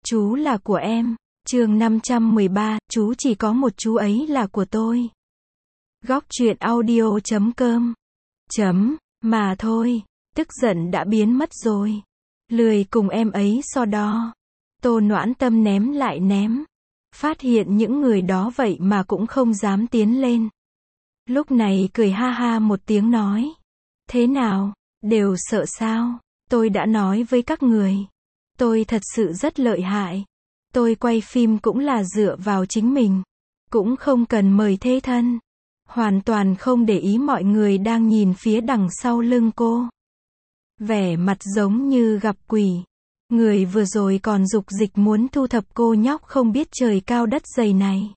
chú là của em. Chương 513, chú chỉ có một chú ấy là của tôi. Góc truyện audio.com. Mà thôi, tức giận đã biến mất rồi. Lười cùng em ấy so đo. Tô Noãn Tâm ném lại ném. Phát hiện những người đó vậy mà cũng không dám tiến lên. Lúc này cười ha ha một tiếng nói. Thế nào, đều sợ sao? Tôi đã nói với các người. Tôi thật sự rất lợi hại. Tôi quay phim cũng là dựa vào chính mình. Cũng không cần mời thế thân. Hoàn toàn không để ý mọi người đang nhìn phía đằng sau lưng cô. Vẻ mặt giống như gặp quỷ. Người vừa rồi còn dục dịch muốn thu thập cô nhóc không biết trời cao đất dày này.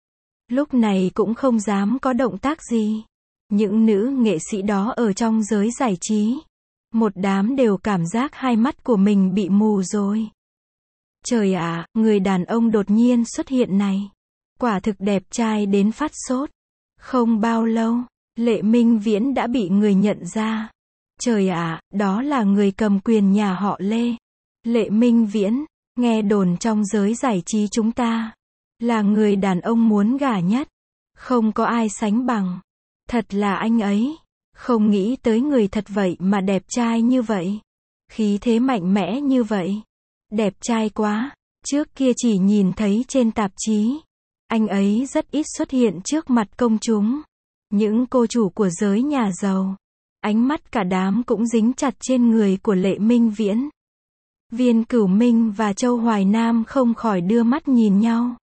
Lúc này cũng không dám có động tác gì. Những nữ nghệ sĩ đó ở trong giới giải trí. Một đám đều cảm giác hai mắt của mình bị mù rồi. Trời ạ, người đàn ông đột nhiên xuất hiện này. Quả thực đẹp trai đến phát sốt. Không bao lâu, Lệ Minh Viễn đã bị người nhận ra. Trời ạ, đó là người cầm quyền nhà họ Lê. Lệ Minh Viễn, nghe đồn trong giới giải trí chúng ta, là người đàn ông muốn gả nhất. Không có ai sánh bằng. Thật là anh ấy. Không nghĩ tới người thật vậy mà đẹp trai như vậy. Khí thế mạnh mẽ như vậy. Đẹp trai quá. Trước kia chỉ nhìn thấy trên tạp chí. Anh ấy rất ít xuất hiện trước mặt công chúng. Những cô chủ của giới nhà giàu. Ánh mắt cả đám cũng dính chặt trên người của Lệ Minh Viễn. Viên Cửu Minh và Châu Hoài Nam không khỏi đưa mắt nhìn nhau.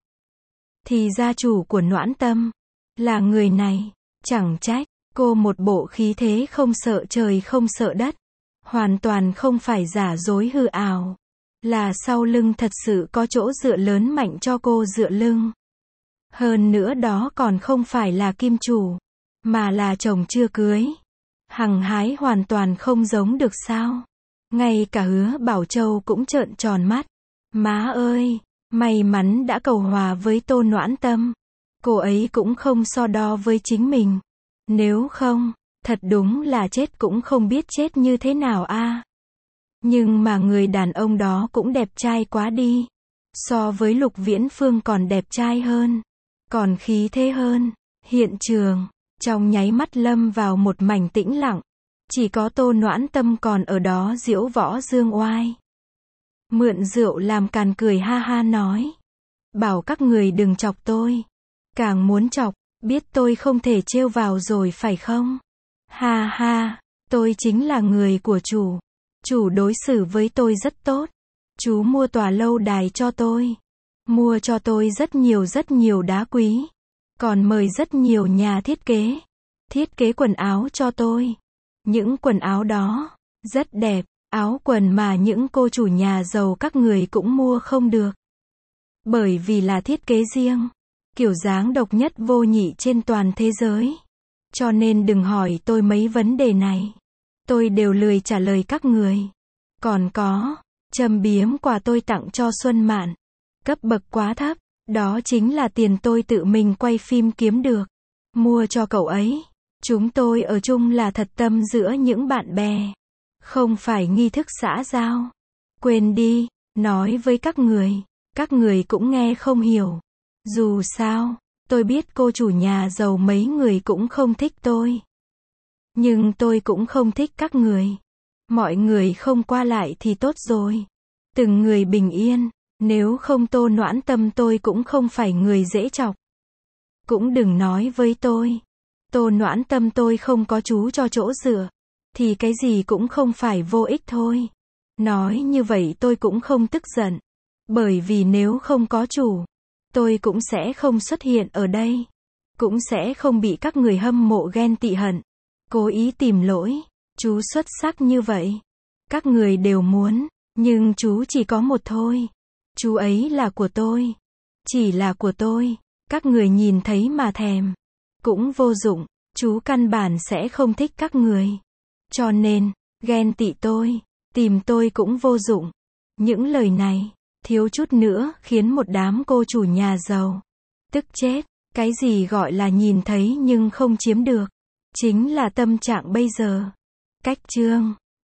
Thì gia chủ của Noãn Tâm là người này. Chẳng trách, cô một bộ khí thế không sợ trời không sợ đất. Hoàn toàn không phải giả dối hư ảo. Là sau lưng thật sự có chỗ dựa lớn mạnh cho cô dựa lưng. Hơn nữa đó còn không phải là kim chủ, mà là chồng chưa cưới. Hằng hái hoàn toàn không giống được sao. Ngay cả Hứa Bảo Châu cũng trợn tròn mắt. Má ơi, may mắn đã cầu hòa với Tô Noãn Tâm. Cô ấy cũng không so đo với chính mình. Nếu không, thật đúng là chết cũng không biết chết như thế nào a. Nhưng mà người đàn ông đó cũng đẹp trai quá đi. So với Lục Viễn Phương còn đẹp trai hơn. Còn khí thế hơn. Hiện trường, trong nháy mắt lâm vào một mảnh tĩnh lặng. Chỉ có Tô Noãn Tâm còn ở đó diễu võ dương oai. Mượn rượu làm càn cười ha ha nói. Bảo các người đừng chọc tôi. Càng muốn chọc, biết tôi không thể trêu vào rồi phải không? Ha ha, tôi chính là người của chủ. Chủ đối xử với tôi rất tốt. Chú mua tòa lâu đài cho tôi. Mua cho tôi rất nhiều đá quý. Còn mời rất nhiều nhà thiết kế quần áo cho tôi. Những quần áo đó, rất đẹp. Áo quần mà những cô chủ nhà giàu các người cũng mua không được. Bởi vì là thiết kế riêng. Kiểu dáng độc nhất vô nhị trên toàn thế giới. Cho nên đừng hỏi tôi mấy vấn đề này. Tôi đều lười trả lời các người. Còn có, châm biếm quà tôi tặng cho Xuân Mạn. Cấp bậc quá thấp. Đó chính là tiền tôi tự mình quay phim kiếm được. Mua cho cậu ấy. Chúng tôi ở chung là thật tâm giữa những bạn bè. Không phải nghi thức xã giao. Quên đi, nói với các người cũng nghe không hiểu. Dù sao, tôi biết cô chủ nhà giàu mấy người cũng không thích tôi. Nhưng tôi cũng không thích các người. Mọi người không qua lại thì tốt rồi. Từng người bình yên. Nếu không Tô Noãn Tâm tôi cũng không phải người dễ chọc. Cũng đừng nói với tôi. Tô Noãn Tâm tôi không có chú cho chỗ dựa. Thì cái gì cũng không phải vô ích thôi. Nói như vậy tôi cũng không tức giận. Bởi vì nếu không có chủ, tôi cũng sẽ không xuất hiện ở đây. Cũng sẽ không bị các người hâm mộ ghen tị hận. Cố ý tìm lỗi. Chú xuất sắc như vậy. Các người đều muốn. Nhưng chú chỉ có một thôi. Chú ấy là của tôi. Chỉ là của tôi. Các người nhìn thấy mà thèm. Cũng vô dụng. Chú căn bản sẽ không thích các người. Cho nên, ghen tị tôi. Tìm tôi cũng vô dụng. Những lời này, thiếu chút nữa khiến một đám cô chủ nhà giàu tức chết. Cái gì gọi là nhìn thấy nhưng không chiếm được. Chính là tâm trạng bây giờ. Cách chương